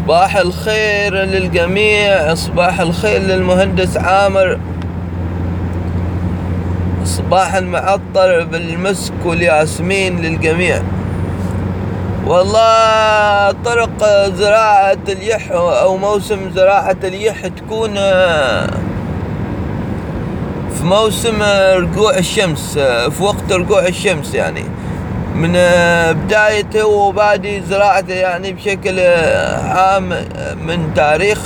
صباح الخير للجميع، صباح الخير للمهندس عامر، صباح المعطر بالمسك والياسمين للجميع. والله طرق زراعة اليح أو موسم زراعة اليح تكون في موسم رجوع الشمس، في وقت رجوع الشمس، يعني من بدايته وبادي زراعته يعني بشكل عام من تاريخ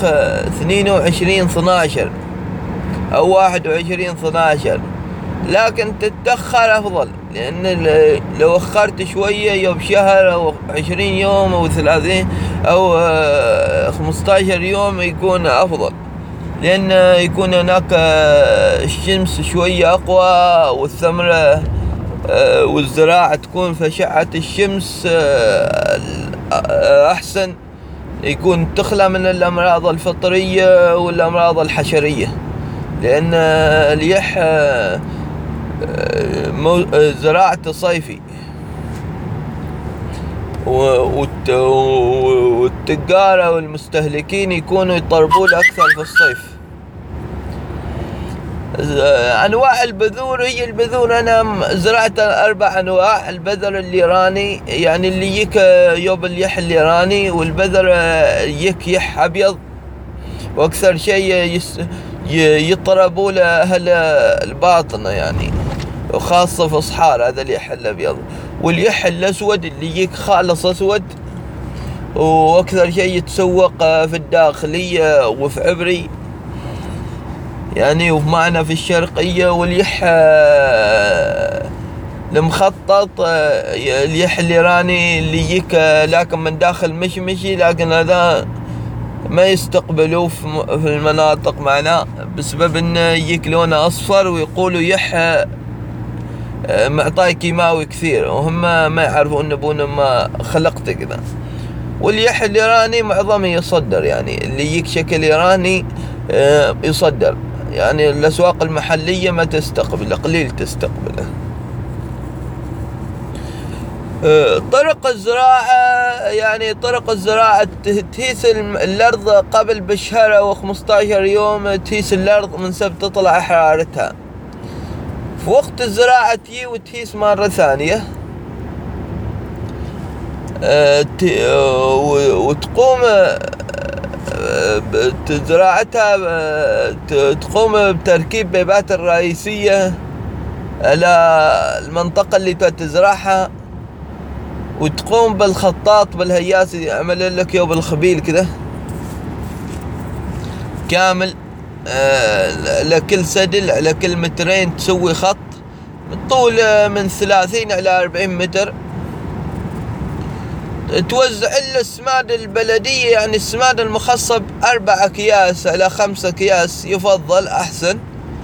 22/12 أو 21/12. لكن تتأخر أفضل، لأن لو أخرت شوية يوم شهر أو 20 يوم أو 30 أو 15 يوم يكون أفضل، لأن يكون هناك الشمس شوية أقوى والثمرة والزراعة تكون في أشعة الشمس أحسن، يكون تخلى من الأمراض الفطرية والأمراض الحشرية، لأن اليح زراعة صيفي، والتجارة والمستهلكين يكونوا يطلبون أكثر في الصيف. أنواع البذور، هي البذور أنا زرعت 4 أنواع. البذر الإيراني يعني اللي يك يوب اليح الإيراني، والبذر يح أبيض، وأكثر شيء يطربوا لأهل الباطنة يعني، وخاصة في صحار هذا اليح الأبيض. واليح الأسود اللي يك خالص أسود، وأكثر شيء يتسوق في الداخلية وفي عبري يعني ومعنا في الشرقية. واليح المخطط اليح الإيراني اللي يك لكن من داخل مشمشي، لكن هذا ما يستقبلوه في المناطق معنا بسبب ان يك لونه اصفر، ويقولوا يح معطاي كيماوي كثير، وهم ما يعرفون ابونا ما خلقته كذا. واليح الإيراني معظمه يصدر، يعني اللي يك شكل إيراني يصدر، يعني الأسواق المحلية ما تستقبله، قليل تستقبله. طرق الزراعة، يعني طرق الزراعة تهيس الأرض قبل بشهر أو 15 يوم، تهيس الأرض من سبب تطلع حرارتها. في وقت الزراعة تجي وتهيس مرة ثانية، وتقوم زراعتها، تقوم بتركيب بيبات الرئيسية على المنطقة اللي تزرعها، وتقوم بالخطاط بالهياس يعمل لك يوم الخبيل كده كامل، لكل سدل على كل مترين تسوي خط طول من 30 إلى 40 متر. توزع السماد البلدية، يعني السماد المخصب 4 أكياس على 5 أكياس يفضل أحسن.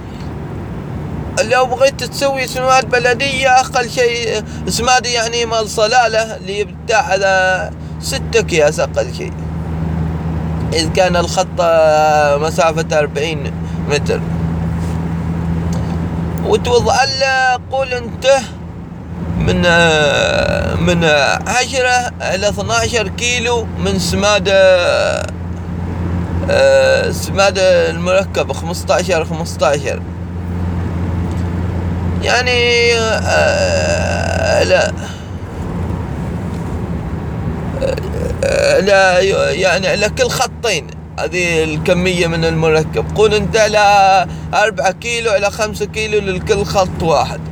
لو بغيت تسوي سماد بلدية أقل شيء سماد يعني مال صلالة اللي بتاع على 6 أكياس أقل شيء، إذا كان الخط مسافة 40 متر. وتوضع له قول انت من 10 إلى 12 كيلو من سماد المركب 15 يعني لا يعني على كل خطين هذه الكمية من المركب. قول انت على 4 كيلو إلى 5 كيلو لكل خط واحد.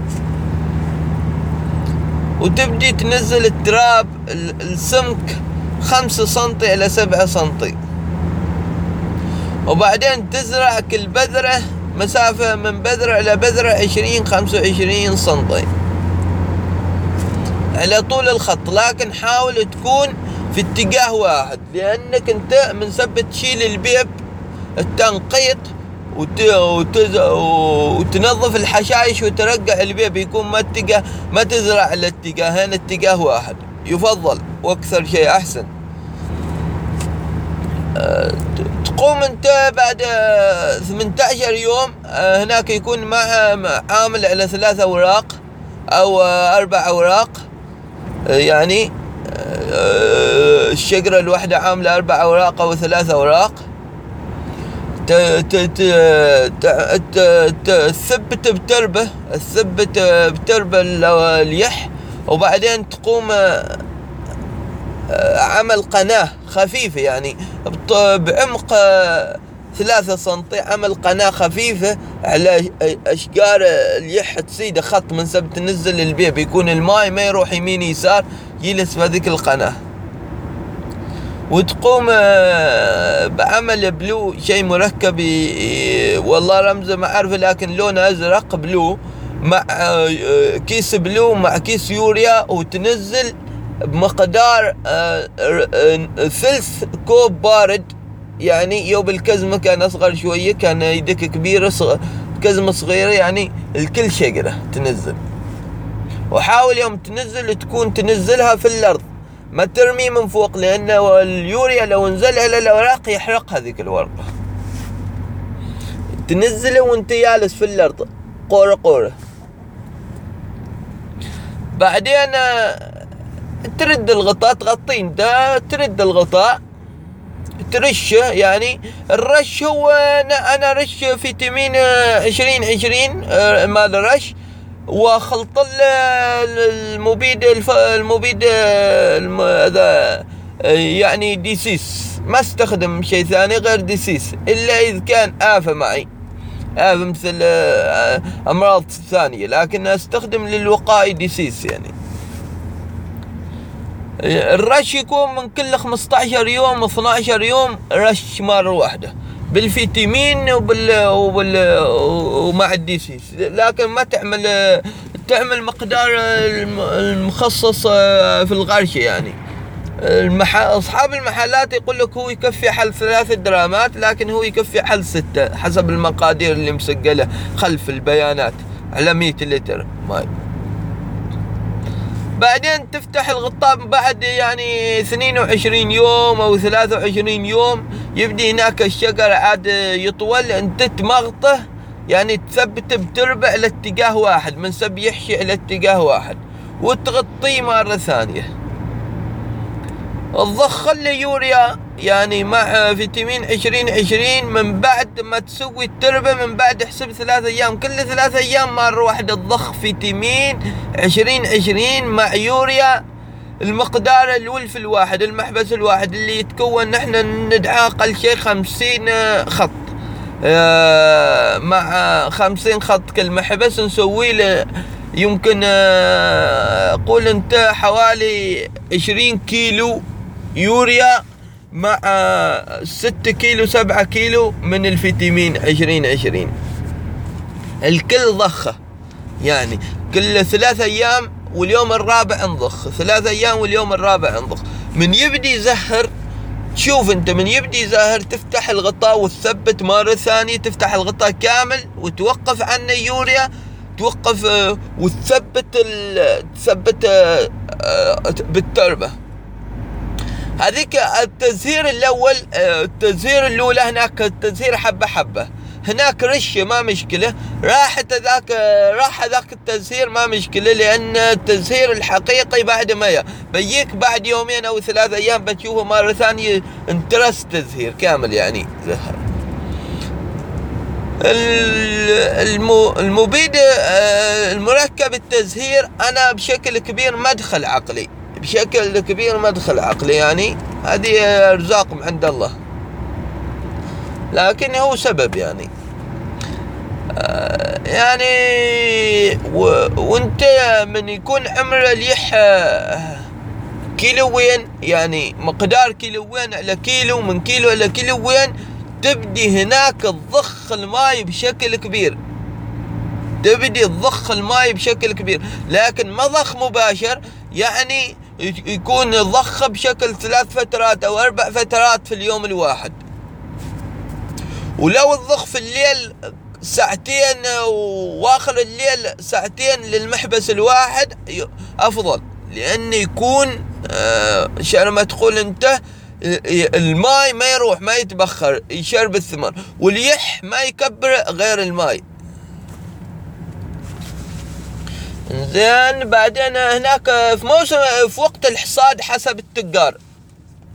وتبدي تنزل التراب السمك 5 سنتي إلى 7 سنتي، وبعدين تزرع كل بذرة مسافة من بذرة إلى بذرة 20-25 سنتي على طول الخط، لكن حاول تكون في اتجاه واحد، لأنك انت من سبب تشيل البيب التنقيط وتنظف الحشائش وترقع البيب، يكون ما تزرع الاتجاهين، اتجاه واحد يفضل وأكثر شيء أحسن. تقوم انت بعد 18 يوم هناك يكون معها عامل على 3 أوراق أو 4 أوراق، يعني الشجرة الواحدة عاملة 4 أوراق أو 3 أوراق، تثبت بتربة اليح، وبعدين تقوم عمل قناة خفيفة، يعني بعمق 3 سنتي، عمل قناة خفيفة على أشجار اليح، تصيده خط من سب تنزل البيب، يكون الماء ما يروح يمين يسار، يجلس في هذيك القناة. وتقوم بعمل بلو، شيء مركب والله رمزه ما أعرفه، لكن لونه أزرق بلو، مع كيس بلو مع كيس يوريا، وتنزل بمقدار 1/3 كوب بارد. يعني يوب الكزمة كان أصغر شوية، كان يدك كبيرة، كزمة صغيرة، يعني الكل شجرة تنزل. وحاول يوم تنزل تكون تنزلها في الأرض، ما ترمي من فوق، لأن اليوريا لو نزل على الأوراق يحرق هذيك الورقة. تنزله وانت جالس في الأرض قورة. بعدين ترد الغطاء، تغطيه انت، ترد الغطاء، ترشه. يعني الرش هو أنا رش فيتامين 20 مال رش، وخلط المبيد هذا، يعني ديسيس، ما استخدم شيء ثاني غير ديسيس، إلا إذا كان آفة معي، آفة مثل أمراض ثانية، لكن أستخدم للوقاية ديسيس. يعني الرش يكون من كل 15 يوم 12 يوم رش مرة واحدة بالفيتامين ومع الديسيس، لكن ما تعمل مقدار المخصص في الغرشة. يعني أصحاب المحلات يقول لك هو يكفي حل 3 درامات، لكن هو يكفي حل 6 حسب المقادير اللي مسجلة خلف البيانات على 100 لتر ماء. بعدين تفتح الغطاء بعد يعني 22 يوم أو 23 يوم، يبدي هناك الشجر عاد يطول، انت تمغطه، يعني تثبت بتربع لاتجاه واحد، من سب يحشي إلى اتجاه واحد، وتغطيه مرة ثانية. تضخ اليوريا يعني مع فيتامين 20 من بعد ما تسوي التربة، من بعد احسب 3 أيام، كل 3 أيام مرة واحدة تضخ فيتامين 20 مع يوريا، المقدار الولف الواحد، المحبس الواحد اللي يتكون نحن ندعاه أقل شيء 50 خط، مع 50 خط كل محبس نسوي له يمكن قول انت حوالي 20 كيلو يوريا مع 6 كيلو 7 كيلو من الفيتامين 20 الكل ضخه. يعني كل 3 أيام واليوم الرابع نضخ، 3 أيام واليوم الرابع نضخ. من يبدي يزهر، تشوف انت من يبدي يزهر تفتح الغطاء وتثبت مرة ثانية، تفتح الغطاء كامل وتوقف عنه يوريا، توقف وتثبت بالتربة. هذيك التزهير الأول، التزهير الأولى هناك التزهير حبة حبة، هناك رشة ما مشكلة، راح ذاك التزهير ما مشكلة، لأن التزهير الحقيقي بعد ما بيجيك بعد 2 أو 3 أيام بتشوفه مرة ثانية انترس تزهير كامل. يعني زهر المبيد المركب التزهير أنا بشكل كبير مدخل عقلي، يعني هذه أرزاق من عند الله، لكن هو سبب يعني وانت من يكون عمر اليح كيلوين، يعني مقدار كيلوين على كيلو، من كيلو على كيلوين، تبدي هناك تضخ الماء بشكل كبير، لكن ما ضخ مباشر، يعني يكون ضخ بشكل 3 فترات أو 4 فترات في اليوم الواحد. ولو تضخ في الليل 2 واخر الليل 2 للمحبس الواحد أفضل، لأن يكون شعر ما تقول انت الماء ما يروح، ما يتبخر، يشرب الثمر، واليح ما يكبر غير الماء. زين بعدين هناك في وقت الحصاد حسب التجار،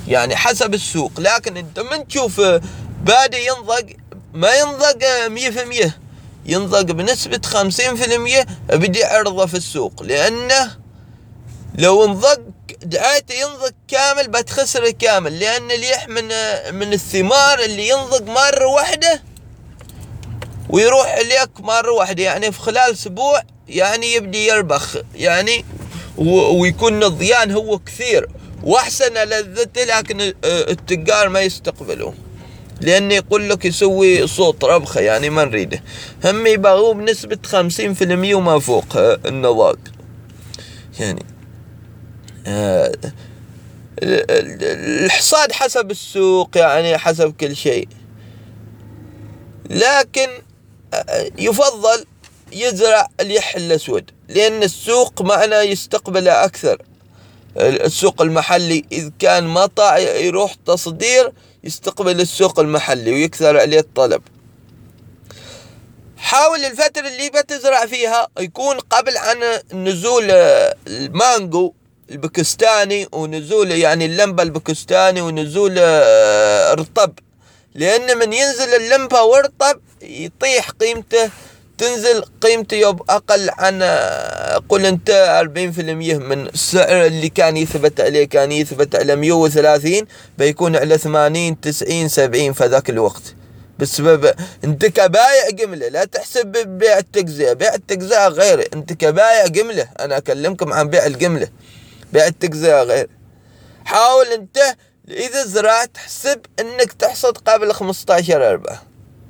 يعني حسب السوق. لكن انت من تشوف بادي ينضج، ما ينضج 100%، ينضج بنسبة 50%، بدي عرضه في السوق. لأنه لو انضج دعايته ينضج كامل بتخسر كامل، لأن الليح من الثمار اللي ينضج مرة واحدة ويروح عليك مرة واحدة، يعني في خلال أسبوع يعني يبدي يربخ يعني، ويكون نضيان هو كثير واحسن لذته، لكن التجار ما يستقبلوه لأنه يقول لك يسوي صوت ربخة، يعني ما نريده. هم يبغوه بنسبة 50% وما فوق النضاج يعني. الحصاد حسب السوق، يعني حسب كل شيء، لكن يفضل يزرع الليح الأسود، لأن السوق معنا يستقبله أكثر. السوق المحلي إذا كان مطع يروح تصدير يستقبل السوق المحلي ويكثر عليه الطلب. حاول الفترة اللي بتزرع فيها يكون قبل عن نزول المانجو الباكستاني ونزول يعني اللمبة الباكستاني ونزول الرطب، لأن من ينزل اللمبة ورطب يطيح قيمته، تنزل قيمته يب أقل عن قل أنت 40% من السعر اللي كان يثبت عليه. كان يثبت على 130 بيكون على 80 90 70 في ذاك الوقت، بسبب انت كبايع جملة. لا تحسب ببيع التجزئة، بيع التجزئة غير، انت كبايع جملة. انا اكلمكم عن بيع الجملة، بيع التجزئة غير. حاول انت اذا زرعت تحسب انك تحصد قبل 15/4.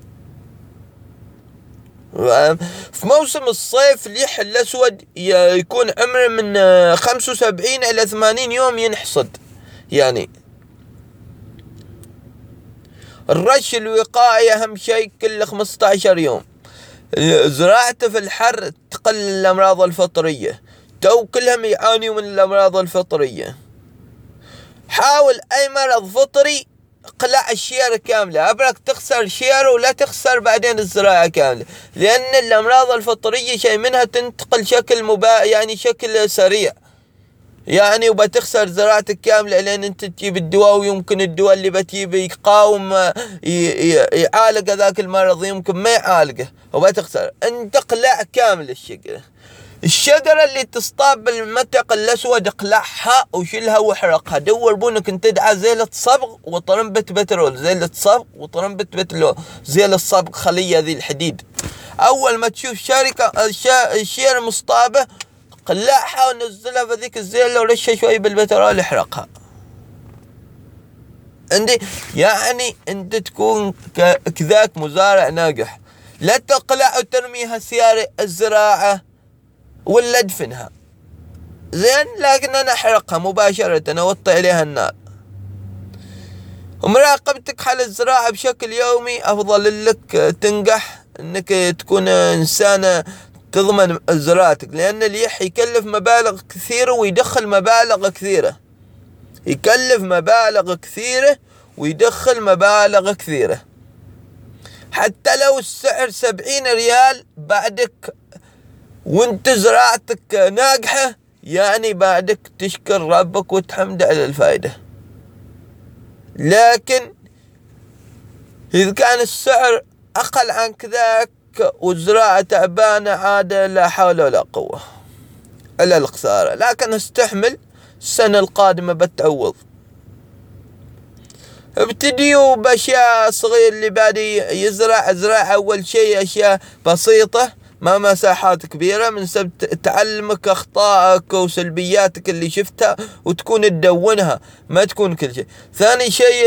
في موسم الصيف الليح الأسود يكون عمره من 75 إلى 80 يوم ينحصد. يعني الرش الوقائي أهم شيء كل 15 يوم. زراعته في الحر تقل الأمراض الفطرية، تو كلهم يعانوا من الأمراض الفطرية. حاول أي مرض فطري قلع الشيرة كاملة، أبرك تخسر شيرة ولا تخسر بعدين الزراعة كاملة، لأن الأمراض الفطرية شيء منها تنتقل شكل يعني شكل سريع يعني، وبتخسر زراعتك كاملة لأن أنت تجيب الدواء، ويمكن الدواء اللي بتجيبه يقاوم يعالج ذاك المرض، يمكن ما يعالجه وبتخسر. أنت قلع كامل الشجرة اللي تصطاب بالمتق الأسود اقلعها وشيلها واحرقها. دور بونك انت تدعى زيلة صبغ وطرمبة بترول، زيلة صبغ وطرمبة بترول، زيلة الصبغ خلية ذي الحديد. أول ما تشوف الشيرة مصطابة قلعها ونزلها في ذيك الزيلة ورشها شوي بالبترول احرقها. عندي يعني انت تكون كذاك مزارع ناجح، لا تقلع وترميها سيارة الزراعة ولا ادفنها زين، لكن انا احرقها مباشرة اوطي عليها النار. ومراقبتك حال الزراعة بشكل يومي افضل لك تنجح انك تكون انسان تضمن زراعتك، لان الليح يكلف مبالغ كثيرة ويدخل مبالغ كثيرة، يكلف مبالغ كثيرة ويدخل مبالغ كثيرة. حتى لو السعر 70 ريال بعدك وانت زراعتك ناجحة، يعني بعدك تشكر ربك وتحمد على الفائدة. لكن إذا كان السعر أقل عن كذاك والزراعة تعبانة، عاد لا حول ولا قوة إلا الخسارة. لكن استحمل، السنة القادمة بتعوض. ابتديوا بأشياء صغيرة، اللي بادي يزرع أول شيء أشياء بسيطة، ما مساحات كبيرة، من سبب تعلمك أخطائك وسلبياتك اللي شفتها وتكون تدونها، ما تكون كل شيء. ثاني شيء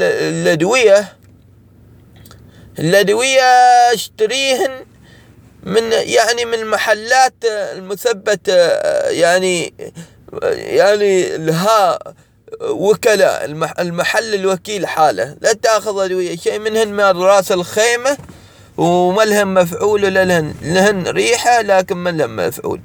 الأدوية اشتريهن من من محلات المثبتة، يعني لها وكلاء، المحل الوكيل حاله. لا تأخذ أدوية شيء منهن من راس الخيمة وما لهم مفعول ولا لهن ريحة، لكن ما لهم مفعول.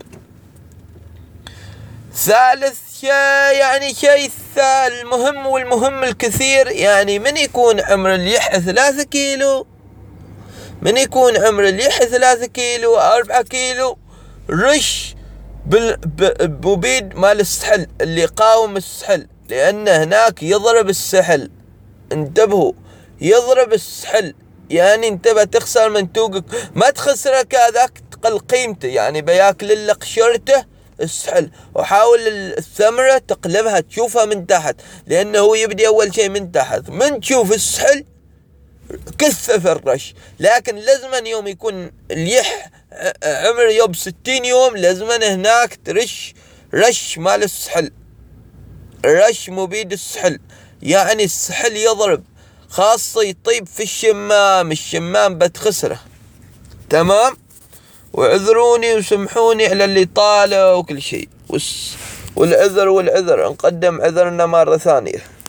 ثالث شيء المهم والمهم الكثير، يعني من يكون عمر الليح 3 كيلو، من يكون عمر الليح 3 كيلو 4 كيلو، رش بالبوبيد مال السحل اللي يقاوم السحل، لأن هناك يضرب السحل. انتبهوا، يضرب السحل، يعني انت بتخسر منتوجك، ما تخسرك هذاك تقل قيمته، يعني بياكل لك شرته السحل. وحاول الثمرة تقلبها تشوفها من تحت، لأنه هو يبدي أول شيء من تحت. من تشوف السحل كثه في الرش، لكن لازما يوم يكون اليح عمر يوم 60 يوم لازما هناك ترش رش مال السحل، رش مبيد السحل. يعني السحل يضرب، خاصة يطيب في الشمام بتخسره. تمام. واعذروني وسمحوني على اللي طالع وكل شيء، والعذر نقدم عذرنا مرة ثانية.